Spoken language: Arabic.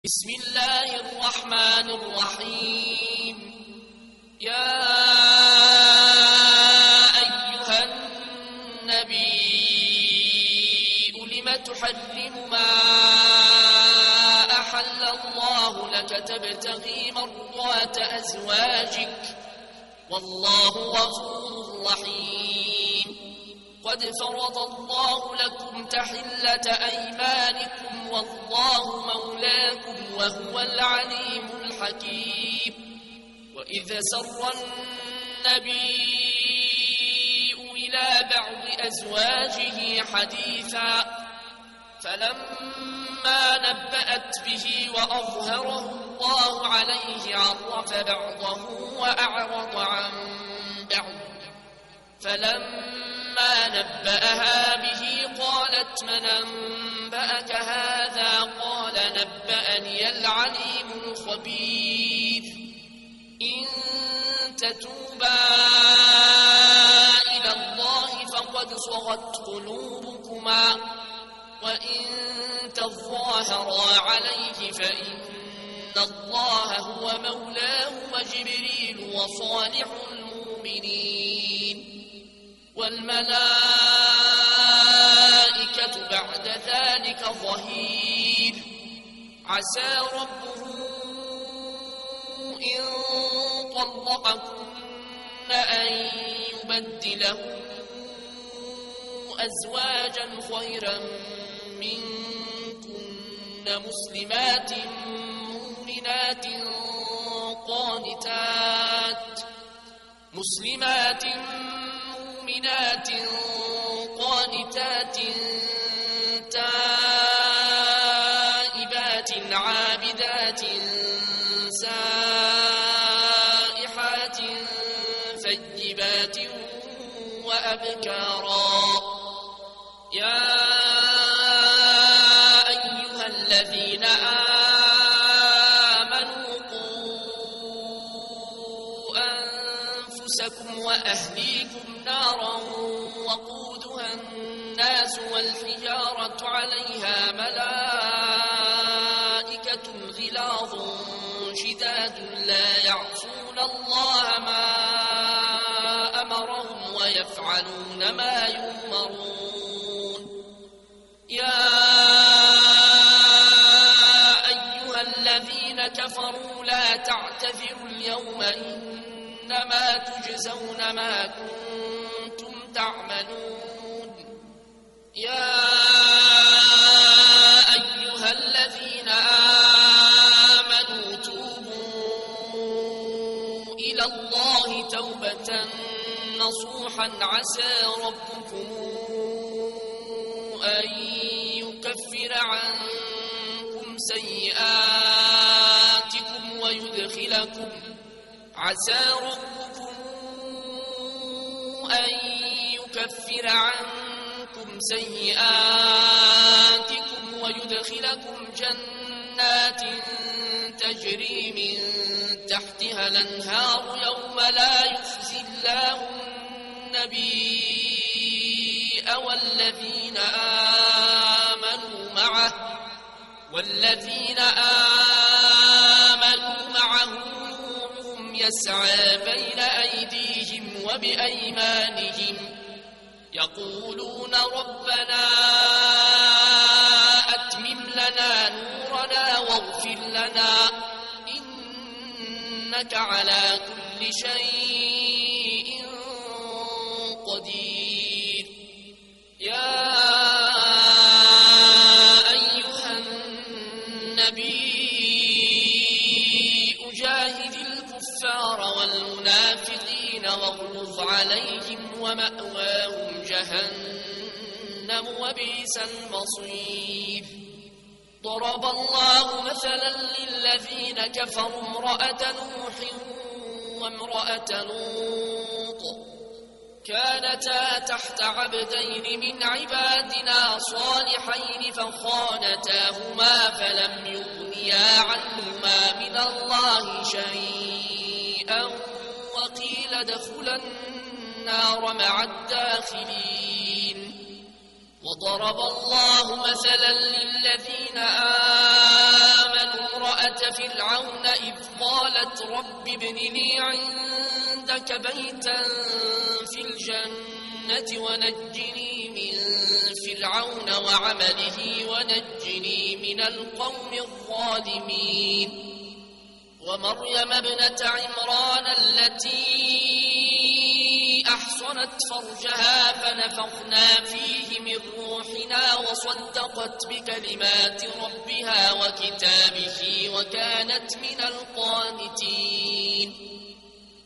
بسم الله الرحمن الرحيم. يا أيها النبي لم تحرم ما أحل الله لك تبتغي مرضات أزواجك والله غفور رحيم. قد فرض الله لكم تحلة أيمانكم والله مولاكم وهو العليم الحكيم. وإذا سر النبي إلى بعض أزواجه حديثا فلما نبأت به وأظهره الله عليه عرف بعضه وأعرض عن بعض. فلما نبأها به قالت من أنبأك هذا؟ قال نبأني العليم الخبير. إن تتوبا إلى الله فقد صغت قلوبكما وإن تظاهرا عليه فإن الله هو مولاه وجبريل وصالح المؤمنين والملائكة بعد ذلك ظهير. عسى ربه إن طلقكن أن يبدله أزواجا خيرا منكن مسلمات مؤمنات قانتات تائبات عابدات سائحات ثيبات وأبكارا. يا أيها الذين آمنوا قوا أنفسكم وأهليكم نارا وقودها الناس والحجارة عليها ملائكة غلاظ شداد لا يعصون الله ما أمرهم ويفعلون ما يؤمرون. يا أيها الذين كفروا لا تعتذروا اليوم إنما تجزون ما كنتم تعملون. يا أيها الذين آمنوا توبوا إلى الله توبة نصوحا عسى ربكم أن يكفر عنكم سيئاتكم ويدخلكم جنات تجري من تحتها الأنهار يوم لا يخزي الله النبي والذين آمنوا معه نورهم يسعى بين أيديهم وبأيمانهم يقولون ربنا أتمم لنا نورنا واغفر لنا إنك على كل شيء قدير. يا أيها النبي جاهد الكفار والمنافقين واغلظ عليهم ومأواهم جهنم وبئس المصير. ضرب الله مثلا للذين كفروا امرأة نوح وامرأة لوط كانتا تحت عبدين من عبادنا صالحين فخانتاهما فلم يغنيا عنهما من الله شيئا وقيل ادخلا النار مع الداخلين. وضرب الله مثلا للذين آمنوا وامرأة فرعون إذ قالت رب ابن لي عندك بيتا في الجنة ونجني من فرعون وعمله ونجني من القوم الظالمين ومريم ابنة عمران التي أحصنت فرجها فنفخنا فيه من روحنا وصدقت بكلمات ربها وكتابه وكانت من القانتين